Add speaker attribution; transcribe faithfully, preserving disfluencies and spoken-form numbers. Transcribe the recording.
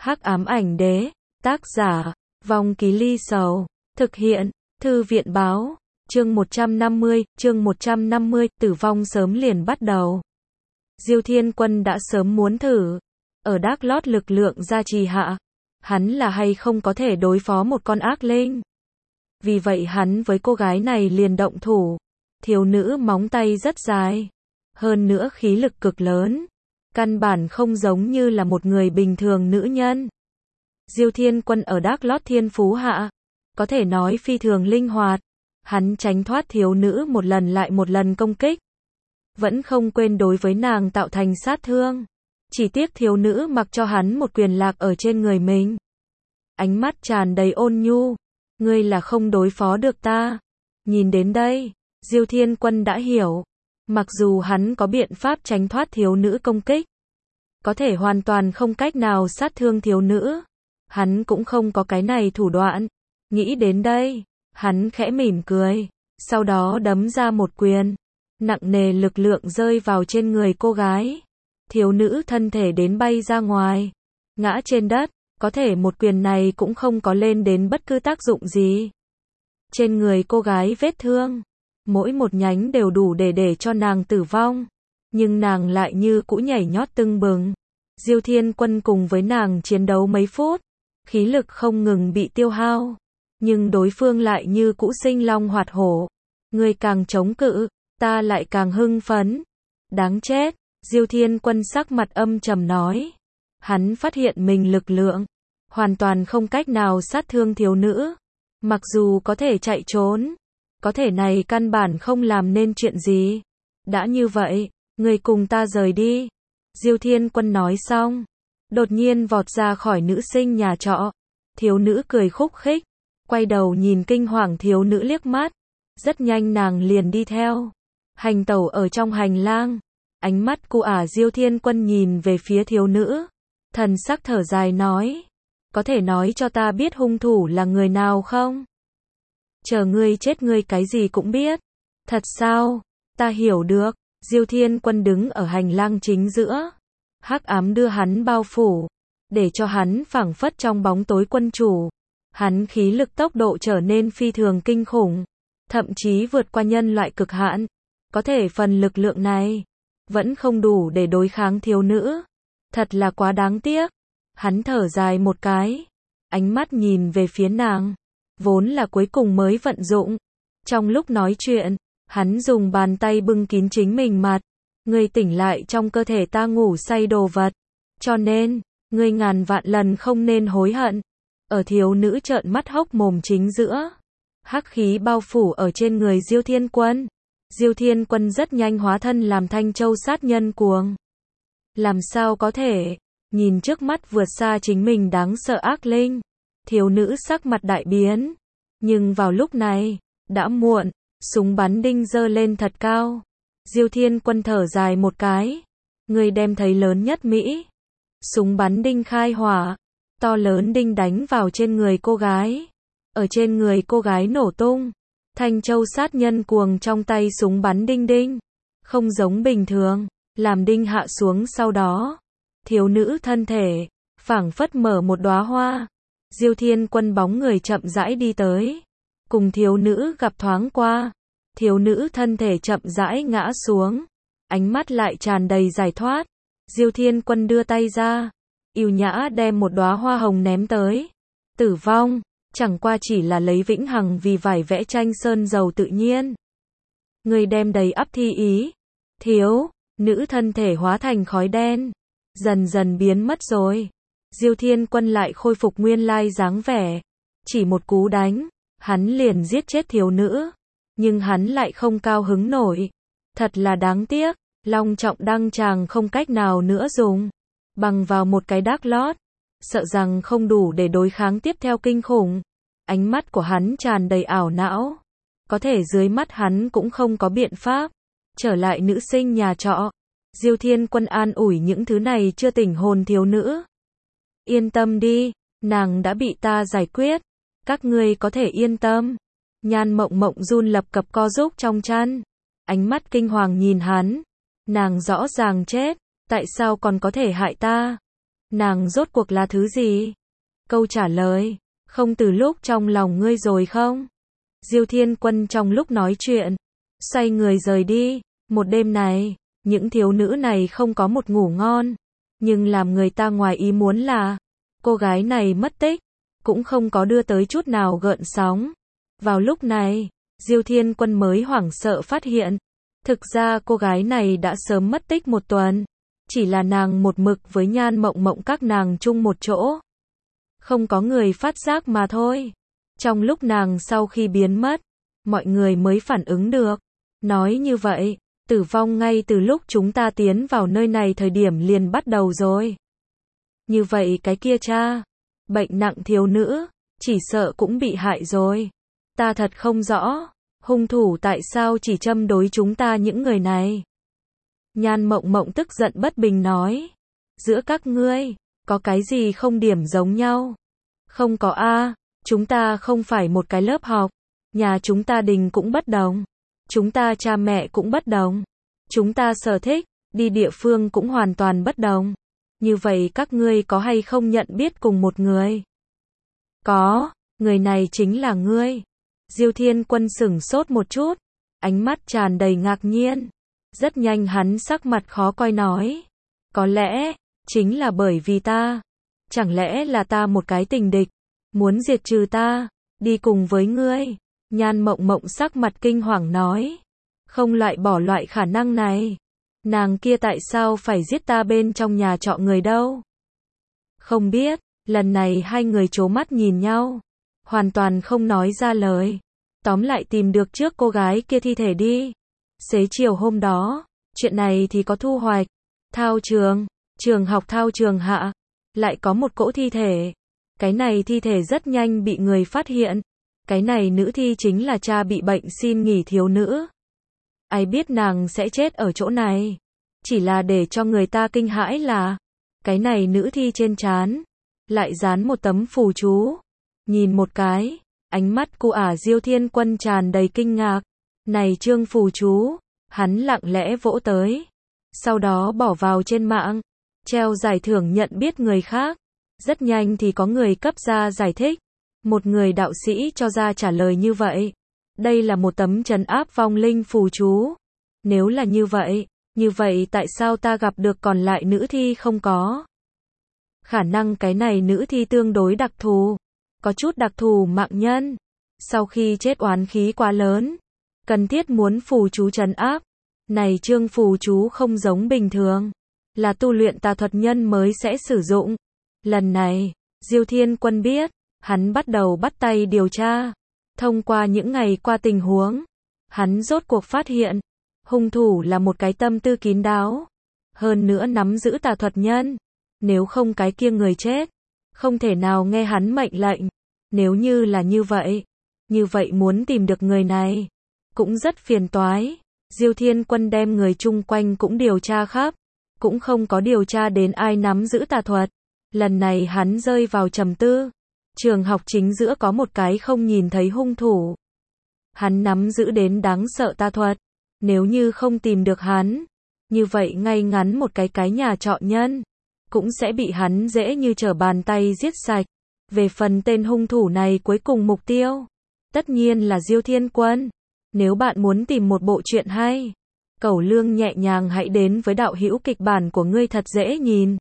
Speaker 1: Hắc ám ảnh đế, tác giả, Vong Ký Ly Sầu, thực hiện, Thư viện báo, chương một trăm năm mươi, chương một trăm năm mươi, tử vong sớm liền bắt đầu. Diêu Thiên Quân đã sớm muốn thử, ở Đác Lót lực lượng gia trì hạ, hắn là hay không có thể đối phó một con ác linh. Vì vậy hắn với cô gái này liền động thủ, thiếu nữ móng tay rất dài, hơn nữa khí lực cực lớn, căn bản không giống như là một người bình thường nữ nhân. Diêu Thiên Quân ở Đác Lót thiên phú hạ, có thể nói phi thường linh hoạt, hắn tránh thoát thiếu nữ một lần lại một lần công kích, vẫn không quên đối với nàng tạo thành sát thương. Chỉ tiếc thiếu nữ mặc cho hắn một quyền lạc ở trên người mình. Ánh mắt tràn đầy ôn nhu, ngươi là không đối phó được ta. Nhìn đến đây, Diêu Thiên Quân đã hiểu, mặc dù hắn có biện pháp tránh thoát thiếu nữ công kích, có thể hoàn toàn không cách nào sát thương thiếu nữ, hắn cũng không có cái này thủ đoạn. Nghĩ đến đây, hắn khẽ mỉm cười, sau đó đấm ra một quyền, nặng nề lực lượng rơi vào trên người cô gái. Thiếu nữ thân thể đến bay ra ngoài, ngã trên đất, có thể một quyền này cũng không có lên đến bất cứ tác dụng gì. Trên người cô gái vết thương, mỗi một nhánh đều đủ để để cho nàng tử vong, nhưng nàng lại như cũ nhảy nhót tưng bừng. Diêu Thiên Quân cùng với nàng chiến đấu mấy phút, khí lực không ngừng bị tiêu hao, nhưng đối phương lại như cũ sinh long hoạt hổ. Người càng chống cự, ta lại càng hưng phấn. Đáng chết, Diêu Thiên Quân sắc mặt âm trầm nói. Hắn phát hiện mình lực lượng hoàn toàn không cách nào sát thương thiếu nữ, mặc dù có thể chạy trốn, có thể này căn bản không làm nên chuyện gì. Đã như vậy, người cùng ta rời đi. Diêu Thiên Quân nói xong, đột nhiên vọt ra khỏi nữ sinh nhà trọ. Thiếu nữ cười khúc khích, quay đầu nhìn kinh hoàng thiếu nữ liếc mắt, rất nhanh nàng liền đi theo, hành tẩu ở trong hành lang. Ánh mắt của ả Diêu Thiên Quân nhìn về phía thiếu nữ, thần sắc thở dài nói, có thể nói cho ta biết hung thủ là người nào không? Chờ ngươi chết ngươi cái gì cũng biết. Thật sao? Ta hiểu được. Diêu Thiên Quân đứng ở hành lang chính giữa, hắc ám đưa hắn bao phủ, để cho hắn phảng phất trong bóng tối quân chủ. Hắn khí lực tốc độ trở nên phi thường kinh khủng, thậm chí vượt qua nhân loại cực hạn. Có thể phần lực lượng này vẫn không đủ để đối kháng thiếu nữ, thật là quá đáng tiếc. Hắn thở dài một cái, ánh mắt nhìn về phía nàng, vốn là cuối cùng mới vận dụng. Trong lúc nói chuyện, hắn dùng bàn tay bưng kín chính mình mặt. Ngươi tỉnh lại trong cơ thể ta ngủ say đồ vật, cho nên, ngươi ngàn vạn lần không nên hối hận. Ở thiếu nữ trợn mắt hốc mồm chính giữa, hắc khí bao phủ ở trên người Diêu Thiên Quân. Diêu Thiên Quân rất nhanh hóa thân làm Thanh Châu sát nhân cuồng. Làm sao có thể, nhìn trước mắt vượt xa chính mình đáng sợ ác linh, thiếu nữ sắc mặt đại biến. Nhưng vào lúc này, đã muộn, súng bắn đinh giơ lên thật cao. Diêu Thiên Quân thở dài một cái, người đem thấy lớn nhất Mỹ. Súng bắn đinh khai hỏa, to lớn đinh đánh vào trên người cô gái, ở trên người cô gái nổ tung. Thanh Châu sát nhân cuồng trong tay súng bắn đinh đinh, không giống bình thường, làm đinh hạ xuống sau đó, thiếu nữ thân thể phảng phất mở một đóa hoa. Diêu Thiên Quân bóng người chậm rãi đi tới, cùng thiếu nữ gặp thoáng qua, thiếu nữ thân thể chậm rãi ngã xuống, ánh mắt lại tràn đầy giải thoát. Diêu Thiên Quân đưa tay ra, yêu nhã đem một đóa hoa hồng ném tới. Tử vong chẳng qua chỉ là lấy vĩnh hằng vì vải vẽ tranh sơn dầu tự nhiên. Người đem đầy ắp thi ý, thiếu nữ thân thể hóa thành khói đen, dần dần biến mất rồi. Diêu Thiên Quân lại khôi phục nguyên lai dáng vẻ, chỉ một cú đánh, hắn liền giết chết thiếu nữ, nhưng hắn lại không cao hứng nổi. Thật là đáng tiếc, long trọng đăng tràng không cách nào nữa dùng, bằng vào một cái Đác Lót, sợ rằng không đủ để đối kháng tiếp theo kinh khủng. Ánh mắt của hắn tràn đầy ảo não, có thể dưới mắt hắn cũng không có biện pháp. Trở lại nữ sinh nhà trọ, Diêu Thiên Quân an ủi những thứ này chưa tỉnh hồn thiếu nữ. Yên tâm đi, nàng đã bị ta giải quyết, các ngươi có thể yên tâm. Nhan Mộng Mộng run lập cập co rúc trong chăn, ánh mắt kinh hoàng nhìn hắn. Nàng rõ ràng chết, tại sao còn có thể hại ta? Nàng rốt cuộc là thứ gì? Câu trả lời, không từ lúc trong lòng ngươi rồi không? Diêu Thiên Quân trong lúc nói chuyện, xoay người rời đi. Một đêm này, những thiếu nữ này không có một ngủ ngon. Nhưng làm người ta ngoài ý muốn là, cô gái này mất tích, cũng không có đưa tới chút nào gợn sóng. Vào lúc này, Diêu Thiên Quân mới hoảng sợ phát hiện, thực ra cô gái này đã sớm mất tích một tuần. Chỉ là nàng một mực với Nhan Mộng Mộng các nàng chung một chỗ. Không có người phát giác mà thôi. Trong lúc nàng sau khi biến mất, mọi người mới phản ứng được. Nói như vậy, tử vong ngay từ lúc chúng ta tiến vào nơi này thời điểm liền bắt đầu rồi. Như vậy cái kia cha, bệnh nặng thiếu nữ, chỉ sợ cũng bị hại rồi. Ta thật không rõ, hung thủ tại sao chỉ châm đối chúng ta những người này. Nhan Mộng Mộng tức giận bất bình nói. Giữa các ngươi, có cái gì không điểm giống nhau? Không có a, chúng ta không phải một cái lớp học. Nhà chúng ta đình cũng bất đồng. Chúng ta cha mẹ cũng bất đồng. Chúng ta sở thích, đi địa phương cũng hoàn toàn bất đồng. Như vậy các ngươi có hay không nhận biết cùng một người? Có, người này chính là ngươi. Diêu Thiên Quân sửng sốt một chút, ánh mắt tràn đầy ngạc nhiên. Rất nhanh hắn sắc mặt khó coi nói. Có lẽ, chính là bởi vì ta. Chẳng lẽ là ta một cái tình địch, muốn diệt trừ ta, đi cùng với ngươi. Nhan Mộng Mộng sắc mặt kinh hoàng nói. Không loại bỏ loại khả năng này. Nàng kia tại sao phải giết ta bên trong nhà trọ người đâu? Không biết, lần này hai người trố mắt nhìn nhau. Hoàn toàn không nói ra lời. Tóm lại tìm được trước cô gái kia thi thể đi. Xế chiều hôm đó, chuyện này thì có thu hoạch. Thao trường, trường học thao trường hạ, lại có một cỗ thi thể. Cái này thi thể rất nhanh bị người phát hiện. Cái này nữ thi chính là cha bị bệnh xin nghỉ thiếu nữ. Ai biết nàng sẽ chết ở chỗ này. Chỉ là để cho người ta kinh hãi là, cái này nữ thi trên trán lại dán một tấm phù chú. Nhìn một cái, ánh mắt của ả Diêu Thiên Quân tràn đầy kinh ngạc. Này chương phù chú, hắn lặng lẽ vỗ tới. Sau đó bỏ vào trên mạng, treo giải thưởng nhận biết người khác. Rất nhanh thì có người cấp ra giải thích. Một người đạo sĩ cho ra trả lời như vậy. Đây là một tấm trấn áp vong linh phù chú. Nếu là như vậy, như vậy tại sao ta gặp được còn lại nữ thi không có? Khả năng cái này nữ thi tương đối đặc thù. Có chút đặc thù mạng nhân. Sau khi chết oán khí quá lớn, cần thiết muốn phù chú trấn áp. Này chương phù chú không giống bình thường. Là tu luyện tà thuật nhân mới sẽ sử dụng. Lần này, Diêu Thiên Quân biết, hắn bắt đầu bắt tay điều tra. Thông qua những ngày qua tình huống, hắn rốt cuộc phát hiện, hung thủ là một cái tâm tư kín đáo. Hơn nữa nắm giữ tà thuật nhân. Nếu không cái kia người chết, không thể nào nghe hắn mệnh lệnh. Nếu như là như vậy, như vậy muốn tìm được người này, cũng rất phiền toái. Diêu Thiên Quân đem người chung quanh cũng điều tra khắp, cũng không có điều tra đến ai nắm giữ tà thuật. Lần này hắn rơi vào trầm tư. Trường học chính giữa có một cái không nhìn thấy hung thủ. Hắn nắm giữ đến đáng sợ tà thuật. Nếu như không tìm được hắn, như vậy ngay ngắn một cái cái nhà trọ nhân, cũng sẽ bị hắn dễ như trở bàn tay giết sạch. Về phần tên hung thủ này cuối cùng mục tiêu, tất nhiên là Diêu Thiên Quân. Nếu bạn muốn tìm một bộ truyện hay, Cẩu Lương nhẹ nhàng hãy đến với đạo hữu kịch bản của ngươi thật dễ nhìn.